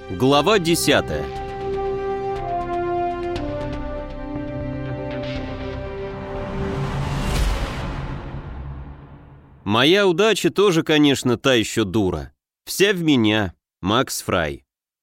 Глава 10. Моя удача тоже, конечно, та еще дура. Вся в меня, Макс Фрай.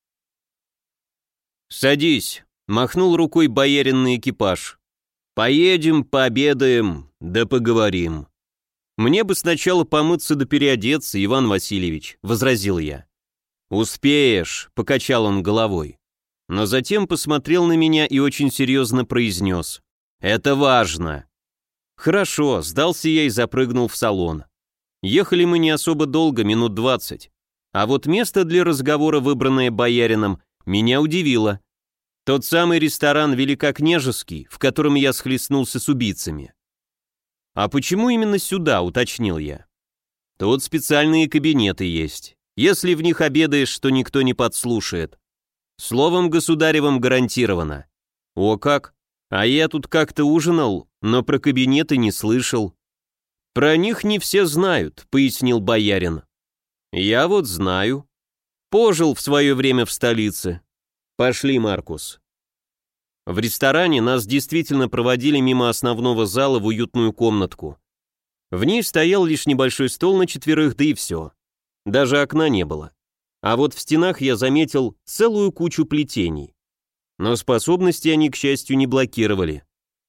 «Садись», — махнул рукой боярин на экипаж. «Поедем, пообедаем, да поговорим». «Мне бы сначала помыться да переодеться, Иван Васильевич», — возразил я. «Успеешь», — покачал он головой. Но затем посмотрел на меня и очень серьезно произнес. «Это важно». «Хорошо», — сдался я и запрыгнул в салон. Ехали мы не особо долго, минут 20. А вот место для разговора, выбранное боярином, меня удивило. Тот самый ресторан Великокняжеский, в котором я схлестнулся с убийцами. «А почему именно сюда?» — уточнил я. «Тут специальные кабинеты есть. Если в них обедаешь, то никто не подслушает. Словом государевым гарантировано». «О как! А я тут как-то ужинал, но про кабинеты не слышал». «Про них не все знают», — пояснил боярин. «Я вот знаю. Пожил в свое время в столице. Пошли, Маркус». В ресторане нас действительно проводили мимо основного зала в уютную комнатку. В ней стоял лишь небольшой стол на 4, да и все. Даже окна не было. А вот в стенах я заметил целую кучу плетений. Но способности они, к счастью, не блокировали.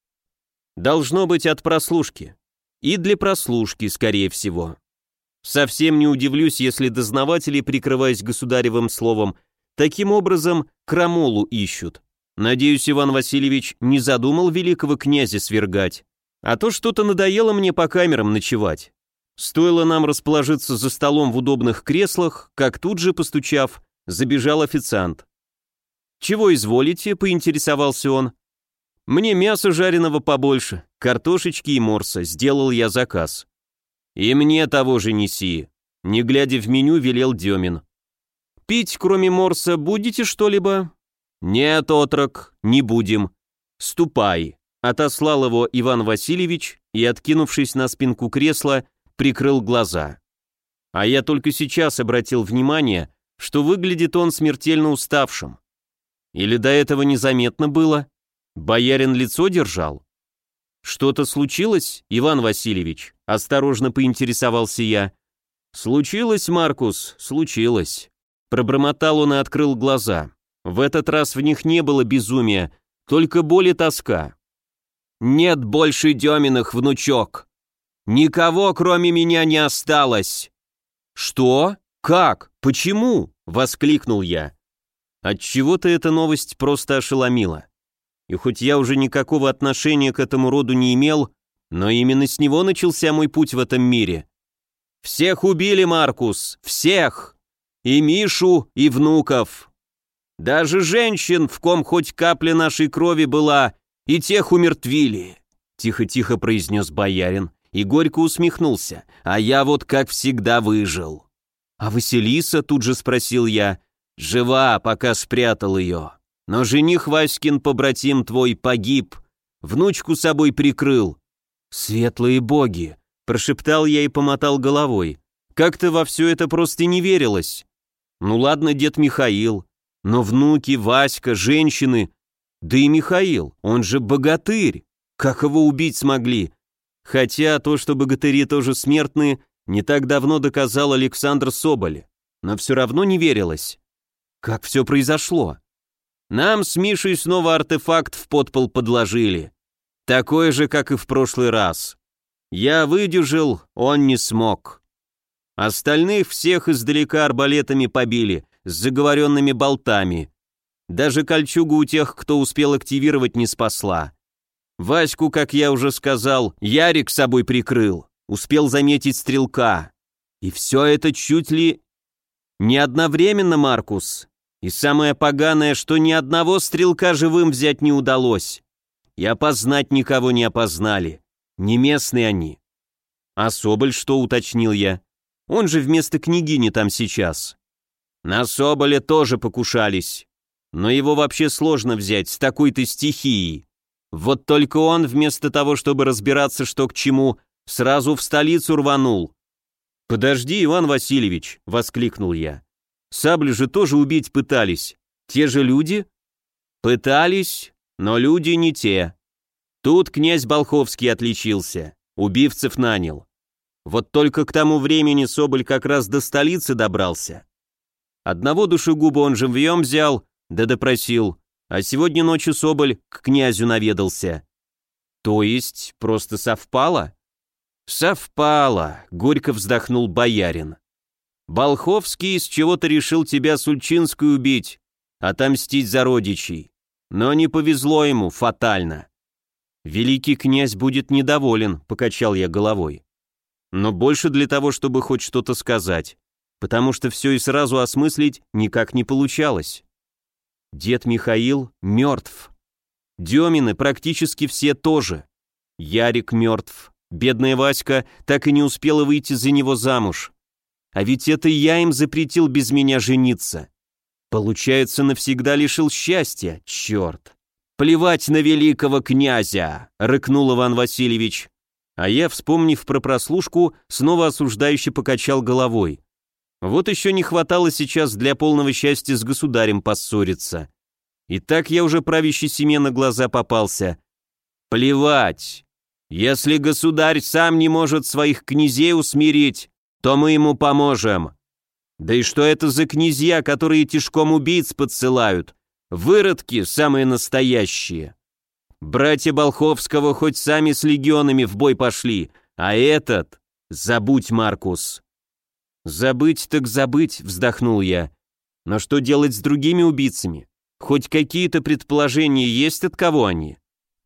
Должно быть от прослушки. И для прослушки, скорее всего. Совсем не удивлюсь, если дознаватели, прикрываясь государевым словом, таким образом крамолу ищут. Надеюсь, Иван Васильевич не задумал великого князя свергать. А то что-то надоело мне по камерам ночевать. Стоило нам расположиться за столом в удобных креслах, как тут же, постучав, забежал официант. «Чего изволите?» — поинтересовался он. «Мне мяса жареного побольше, картошечки и морса», — сделал я заказ. «И мне того же неси», — не глядя в меню, велел Демин. «Пить, кроме морса, будете что-либо?» «Нет, отрок, не будем. Ступай», — отослал его Иван Васильевич и, откинувшись на спинку кресла, прикрыл глаза. А я только сейчас обратил внимание, что выглядит он смертельно уставшим. Или до этого незаметно было? Боярин лицо держал? «Что-то случилось, Иван Васильевич?» — осторожно поинтересовался я. «Случилось, Маркус, случилось». Пробормотал он и открыл глаза. В этот раз в них не было безумия, только боль и тоска. «Нет больше Деминых, внучок. Никого, кроме меня, не осталось». «Что? Как? Почему?» — воскликнул я. Отчего-то эта новость просто ошеломила. И хоть я уже никакого отношения к этому роду не имел, но именно с него начался мой путь в этом мире. «Всех убили, Маркус, всех! И Мишу, и внуков. Даже женщин, в ком хоть капля нашей крови была, и тех умертвили», — тихо-тихо произнес боярин и горько усмехнулся. «А я вот как всегда выжил». «А Василиса?» — тут же спросил я. «Жива, пока спрятал ее. Но жених Васькин, побратим твой, погиб, внучку собой прикрыл». «Светлые боги!» — прошептал я и помотал головой. Как-то во все это просто не верилось. Ну ладно, дед Михаил, но внуки, Васька, женщины, да и Михаил, он же богатырь. Как его убить смогли? Хотя то, что богатыри тоже смертны, не так давно доказал Александр Соболь. Но все равно не верилось. Как все произошло? Нам с Мишей снова артефакт в подпол подложили. Такой же, как и в прошлый раз. Я выдержал, он не смог. Остальных всех издалека арбалетами побили, с заговоренными болтами. Даже кольчугу у тех, кто успел активировать, не спасла. Ваську, как я уже сказал, Ярик с собой прикрыл, успел заметить стрелка. И все это чуть ли не одновременно, Маркус. И самое поганое, что ни одного стрелка живым взять не удалось. И опознать никого не опознали. Не местные они. А Соболь что, уточнил я? Он же вместо княгини там сейчас. На Соболя тоже покушались. Но его вообще сложно взять с такой-то стихией. Вот только он, вместо того, чтобы разбираться, что к чему, сразу в столицу рванул. «Подожди, Иван Васильевич», — воскликнул я. Саблю же тоже убить пытались. Те же люди? Пытались, но люди не те. Тут князь Болховский отличился, убивцев нанял. Вот только к тому времени Соболь как раз до столицы добрался. Одного душегуба он живьем взял, да допросил, а сегодня ночью Соболь к князю наведался. То есть просто совпало? Совпало, горько вздохнул боярин. Болховский из чего-то решил тебя с Ульчинской убить, отомстить за родичей. Но не повезло ему, фатально. Великий князь будет недоволен, покачал я головой. Но больше для того, чтобы хоть что-то сказать, потому что все и сразу осмыслить никак не получалось. Дед Михаил мертв. Демины практически все тоже. Ярик мертв. Бедная Васька так и не успела выйти за него замуж. А ведь это я им запретил без меня жениться. Получается, навсегда лишил счастья, черт. «Плевать на великого князя!» — рыкнул Иван Васильевич. А я, вспомнив про прослушку, снова осуждающе покачал головой. Вот еще не хватало сейчас для полного счастья с государем поссориться. И так я уже правящей семье на глаза попался. Плевать. Если государь сам не может своих князей усмирить, то мы ему поможем. Да и что это за князья, которые тишком убийц подсылают? Выродки самые настоящие. Братья Болховского хоть сами с легионами в бой пошли, а этот... Забудь, Маркус. Забыть так забыть, вздохнул я. Но что делать с другими убийцами? Хоть какие-то предположения есть, от кого они?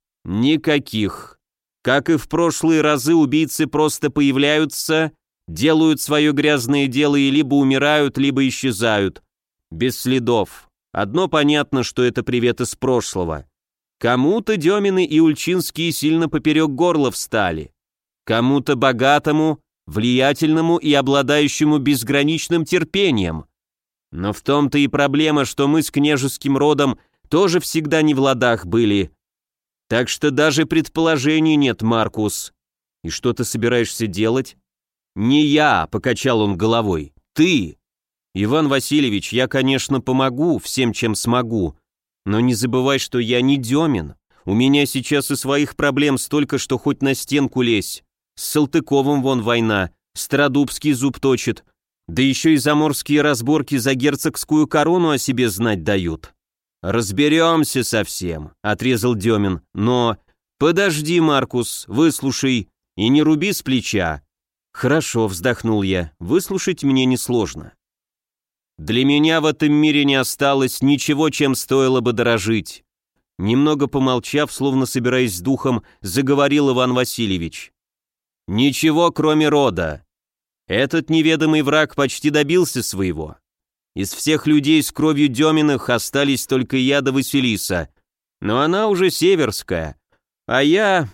Никаких. Как и в прошлые разы, убийцы просто появляются, делают свое грязное дело и либо умирают, либо исчезают. Без следов. Одно понятно, что это привет из прошлого. Кому-то Демины и Ульчинские сильно поперек горла встали. Кому-то богатому, влиятельному и обладающему безграничным терпением. Но в том-то и проблема, что мы с княжеским родом тоже всегда не в ладах были. Так что даже предположений нет, Маркус. И что ты собираешься делать? Не я, покачал он головой, ты. Иван Васильевич, я, конечно, помогу всем, чем смогу, но не забывай, что я не Демин. У меня сейчас и своих проблем столько, что хоть на стенку лезь. С Салтыковым вон война, Стародубский зуб точит, да еще и заморские разборки за герцогскую корону о себе знать дают. Разберемся со всем, отрезал Демин, но... Подожди, Маркус, выслушай, и не руби с плеча. Хорошо, вздохнул я, выслушать мне несложно. Для меня в этом мире не осталось ничего, чем стоило бы дорожить. Немного помолчав, словно собираясь с духом, заговорил Иван Васильевич. Ничего, кроме рода. Этот неведомый враг почти добился своего. Из всех людей с кровью Деминых остались только я да Василиса, но она уже северская, а я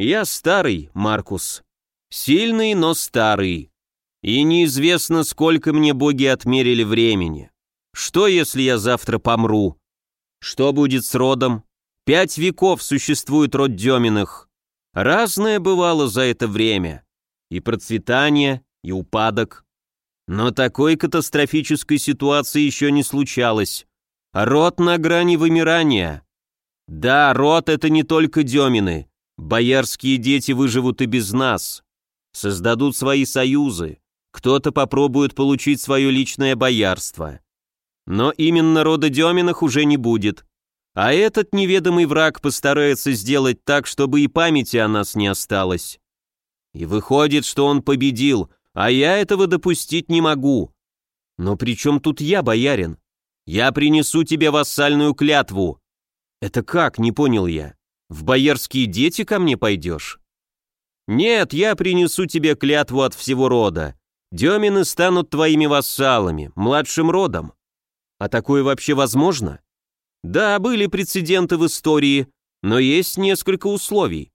старый, Маркус. Сильный, но старый. И неизвестно, сколько мне боги отмерили времени. Что, если я завтра помру? Что будет с родом? 5 веков существует род Деминых. Разное бывало за это время. И процветание, и упадок. Но такой катастрофической ситуации еще не случалось. Род на грани вымирания. Да, род — это не только Демины. Боярские дети выживут и без нас. Создадут свои союзы. Кто-то попробует получить свое личное боярство. Но именно рода Деминых уже не будет. А этот неведомый враг постарается сделать так, чтобы и памяти о нас не осталось. И выходит, что он победил, а я этого допустить не могу. Но при чем тут я, боярин? Я принесу тебе вассальную клятву. Это как, не понял я. В боярские дети ко мне пойдешь? Нет, я принесу тебе клятву от всего рода. Демины станут твоими вассалами, младшим родом. А такое вообще возможно? Да, были прецеденты в истории, но есть несколько условий.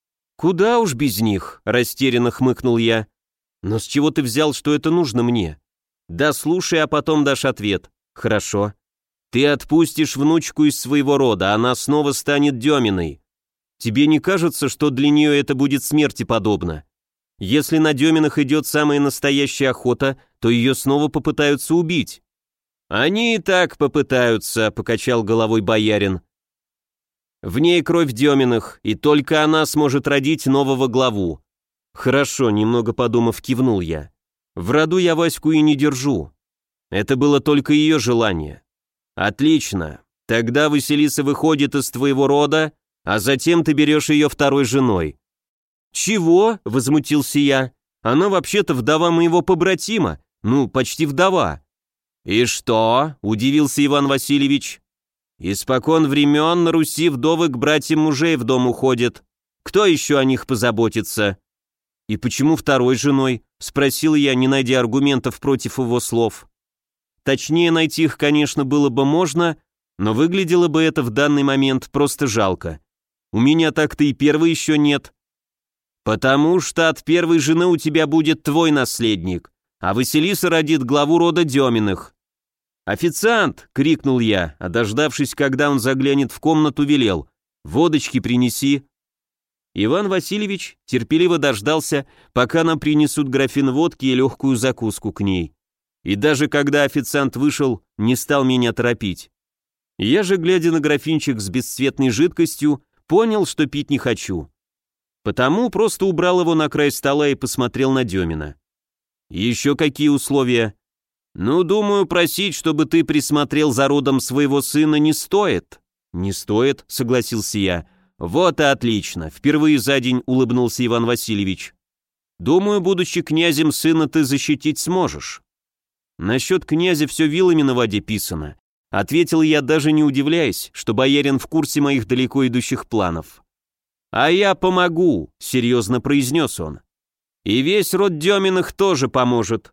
Куда уж без них, растерянно хмыкнул я. Но с чего ты взял, что это нужно мне? Да слушай, а потом дашь ответ. Хорошо. Ты отпустишь внучку из своего рода, она снова станет Деминой. Тебе не кажется, что для нее это будет смерти подобно? Если на Деминах идет самая настоящая охота, то ее снова попытаются убить. Они и так попытаются, покачал головой боярин. В ней кровь Деминых, и только она сможет родить нового главу. Хорошо, немного подумав, кивнул я. В роду я Ваську и не держу. Это было только ее желание. Отлично. Тогда Василиса выходит из твоего рода, а затем ты берешь ее второй женой. Чего? Возмутился я. Она вообще-то вдова моего побратима. Ну, почти вдова. И что? Удивился Иван Васильевич. Испокон времен на Руси вдовы к братьям мужей в дом уходят. Кто еще о них позаботится? И почему второй женой? Спросил я, не найдя аргументов против его слов. Точнее, найти их, конечно, было бы можно, но выглядело бы это в данный момент просто жалко. У меня так-то и первой еще нет. Потому что от первой жены у тебя будет твой наследник, а Василиса родит главу рода Деминых. «Официант!» — крикнул я, а дождавшись, когда он заглянет в комнату, велел: «Водочки принеси». Иван Васильевич терпеливо дождался, пока нам принесут графин водки и легкую закуску к ней. И даже когда официант вышел, не стал меня торопить. Я же, глядя на графинчик с бесцветной жидкостью, понял, что пить не хочу. Потому просто убрал его на край стола и посмотрел на Демина. «Еще какие условия?» «Ну, думаю, просить, чтобы ты присмотрел за родом своего сына, не стоит». «Не стоит», — согласился я. «Вот и отлично», — впервые за день улыбнулся Иван Васильевич. «Думаю, будучи князем, сына ты защитить сможешь». «Насчет князя все вилами на воде писано», — ответил я, даже не удивляясь, что боярин в курсе моих далеко идущих планов. «А я помогу», — серьезно произнес он. «И весь род Деминых тоже поможет.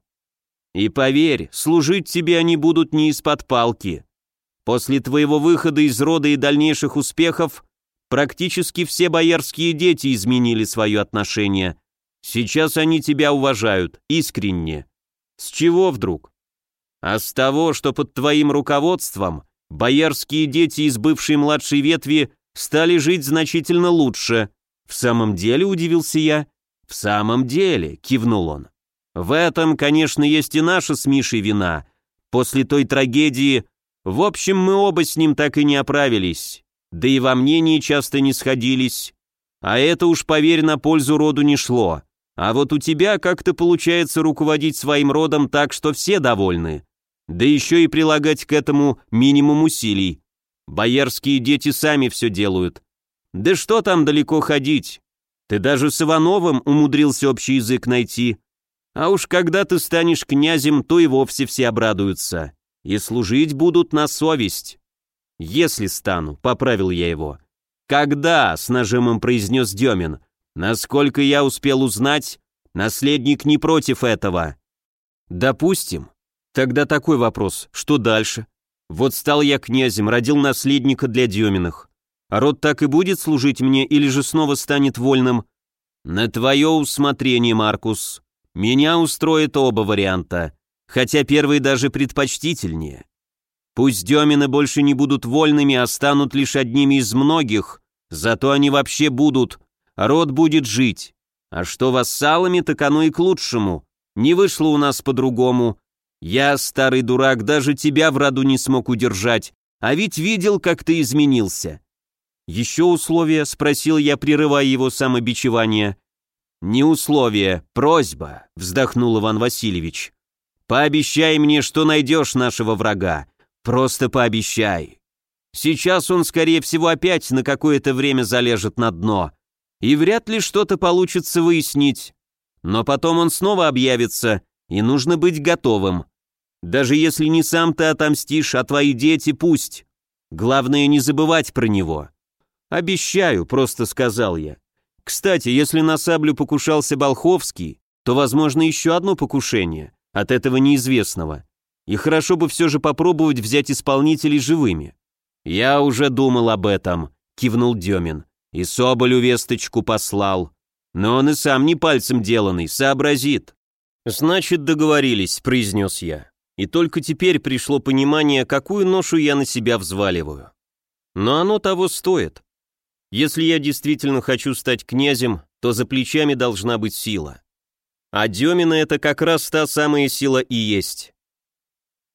И поверь, служить тебе они будут не из-под палки. После твоего выхода из рода и дальнейших успехов практически все боярские дети изменили свое отношение. Сейчас они тебя уважают, искренне. С чего вдруг? А с того, что под твоим руководством боярские дети из бывшей младшей ветви стали жить значительно лучше. В самом деле, удивился я. В самом деле, кивнул он. В этом, конечно, есть и наша с Мишей вина. После той трагедии, в общем, мы оба с ним так и не оправились. Да и во мнении часто не сходились. А это уж, поверь, на пользу роду не шло. А вот у тебя как-то получается руководить своим родом так, что все довольны. Да еще и прилагать к этому минимум усилий. Боярские дети сами все делают. Да что там далеко ходить? Ты даже с Ивановым умудрился общий язык найти. А уж когда ты станешь князем, то и вовсе все обрадуются. И служить будут на совесть. Если стану, поправил я его. Когда, с нажимом произнес Демин. Насколько я успел узнать, наследник не против этого. Допустим. Тогда такой вопрос, что дальше? Вот стал я князем, родил наследника для Деминых. А род так и будет служить мне или же снова станет вольным? На твое усмотрение, Маркус. Меня устроит оба варианта, хотя первый даже предпочтительнее. Пусть Демины больше не будут вольными, а станут лишь одними из многих, зато они вообще будут, род будет жить. А что вассалами, так оно и к лучшему. Не вышло у нас по-другому. Я, старый дурак, даже тебя в роду не смог удержать, а ведь видел, как ты изменился. «Еще условия?» — спросил я, прерывая его самобичевание. «Не условие, просьба», — вздохнул Иван Васильевич. «Пообещай мне, что найдешь нашего врага. Просто пообещай. Сейчас он, скорее всего, опять на какое-то время залежет на дно, и вряд ли что-то получится выяснить. Но потом он снова объявится, и нужно быть готовым. Даже если не сам ты отомстишь, а твои дети пусть. Главное, не забывать про него». «Обещаю», — просто сказал я. «Кстати, если на саблю покушался Болховский, то, возможно, еще одно покушение, от этого неизвестного. И хорошо бы все же попробовать взять исполнителей живыми». «Я уже думал об этом», — кивнул Демин. «И Соболю весточку послал. Но он и сам не пальцем деланный, сообразит». «Значит, договорились», — произнес я. И только теперь пришло понимание, какую ношу я на себя взваливаю. Но оно того стоит. Если я действительно хочу стать князем, то за плечами должна быть сила. А Демина это как раз та самая сила и есть.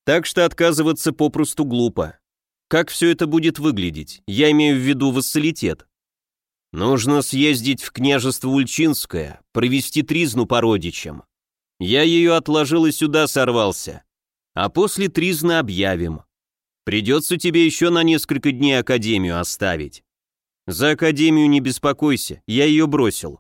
Так что отказываться попросту глупо. Как все это будет выглядеть? Я имею в виду вассалитет. Нужно съездить в княжество Ульчинское, провести тризну по родичам. Я ее отложил и сюда сорвался. А после тризны объявим. Придется тебе еще на несколько дней академию оставить. За академию не беспокойся, я ее бросил.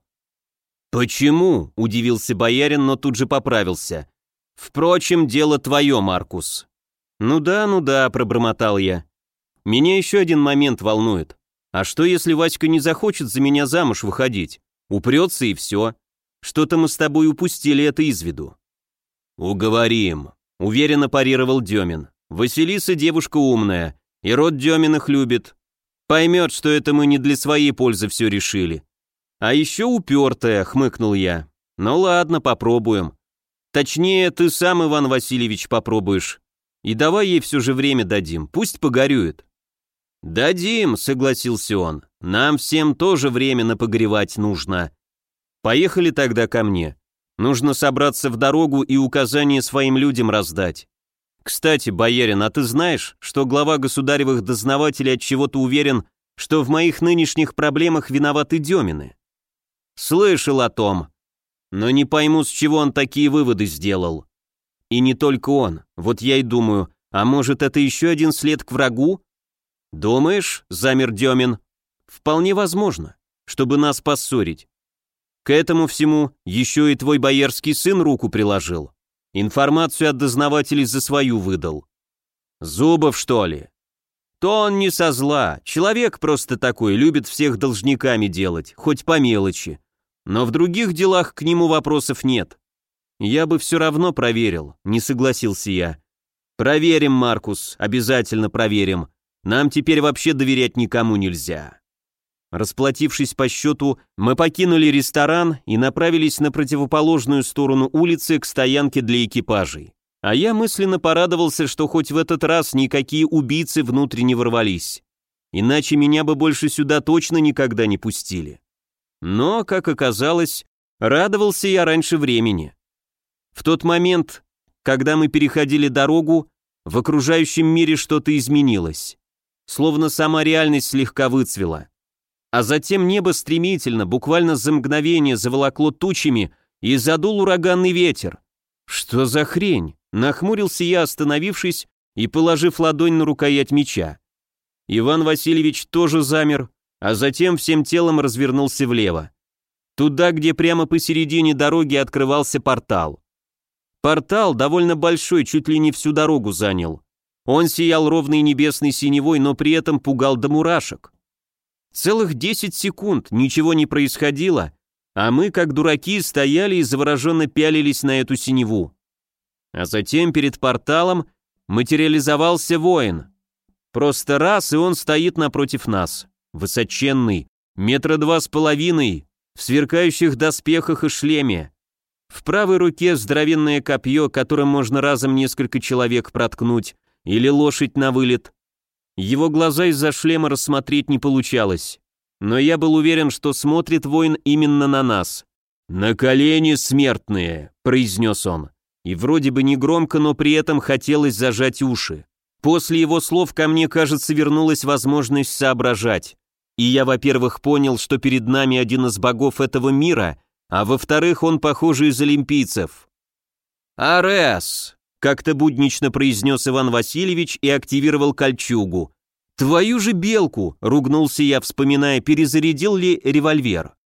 Почему? Удивился боярин, но тут же поправился. Впрочем, дело твое, Маркус. Ну да, пробормотал я. Меня еще один момент волнует. А что, если Васька не захочет за меня замуж выходить? Упрется и все. Что-то мы с тобой упустили это из виду. Уговорим, уверенно парировал Демин. Василиса девушка умная, и род Деминых любит. Поймет, что это мы не для своей пользы все решили. А еще упертая, хмыкнул я. Ну ладно, попробуем. Точнее, ты сам, Иван Васильевич, попробуешь. И давай ей все же время дадим, пусть погорюет. Дадим, согласился он. Нам всем тоже время погревать нужно. Поехали тогда ко мне. Нужно собраться в дорогу и указания своим людям раздать. Кстати, боярин, а ты знаешь, что глава государевых дознавателей от чего-то уверен, что в моих нынешних проблемах виноваты Демины? Слышал о том, но не пойму, с чего он такие выводы сделал. И не только он. Вот я и думаю, а может, это еще один след к врагу? Думаешь, замер Демин? Вполне возможно, чтобы нас поссорить. К этому всему еще и твой боярский сын руку приложил. Информацию от дознавателей за свою выдал. Зубов, что ли? То он не со зла, человек просто такой, любит всех должниками делать, хоть по мелочи. Но в других делах к нему вопросов нет. Я бы все равно проверил, не согласился я. Проверим, Маркус, обязательно проверим. Нам теперь вообще доверять никому нельзя. Расплатившись по счету, мы покинули ресторан и направились на противоположную сторону улицы к стоянке для экипажей. А я мысленно порадовался, что хоть в этот раз никакие убийцы внутрь не ворвались. Иначе меня бы больше сюда точно никогда не пустили. Но, как оказалось, радовался я раньше времени. В тот момент, когда мы переходили дорогу, в окружающем мире что-то изменилось. Словно сама реальность слегка выцвела. А затем небо стремительно, буквально за мгновение заволокло тучами и задул ураганный ветер. Что за хрень? Нахмурился я, остановившись и положив ладонь на рукоять меча. Иван Васильевич тоже замер, а затем всем телом развернулся влево. Туда, где прямо посередине дороги открывался портал. Портал довольно большой, чуть ли не всю дорогу занял. Он сиял ровной небесной синевой, но при этом пугал до мурашек. Целых 10 секунд ничего не происходило, а мы, как дураки, стояли и завороженно пялились на эту синеву. А затем перед порталом материализовался воин. Просто раз, и он стоит напротив нас. Высоченный, 2,5 метра, в сверкающих доспехах и шлеме. В правой руке здоровенное копье, которым можно разом несколько человек проткнуть, или лошадь на вылет. Его глаза из-за шлема рассмотреть не получалось, но я был уверен, что смотрит воин именно на нас. «На колени, смертные!» – произнес он. И вроде бы не громко, но при этом хотелось зажать уши. После его слов ко мне, кажется, вернулась возможность соображать. И я, во-первых, понял, что перед нами один из богов этого мира, а во-вторых, он, похоже, из олимпийцев. «Арес!» — как-то буднично произнес Иван Васильевич и активировал кольчугу. «Твою же белку!» — ругнулся я, вспоминая, перезарядил ли револьвер.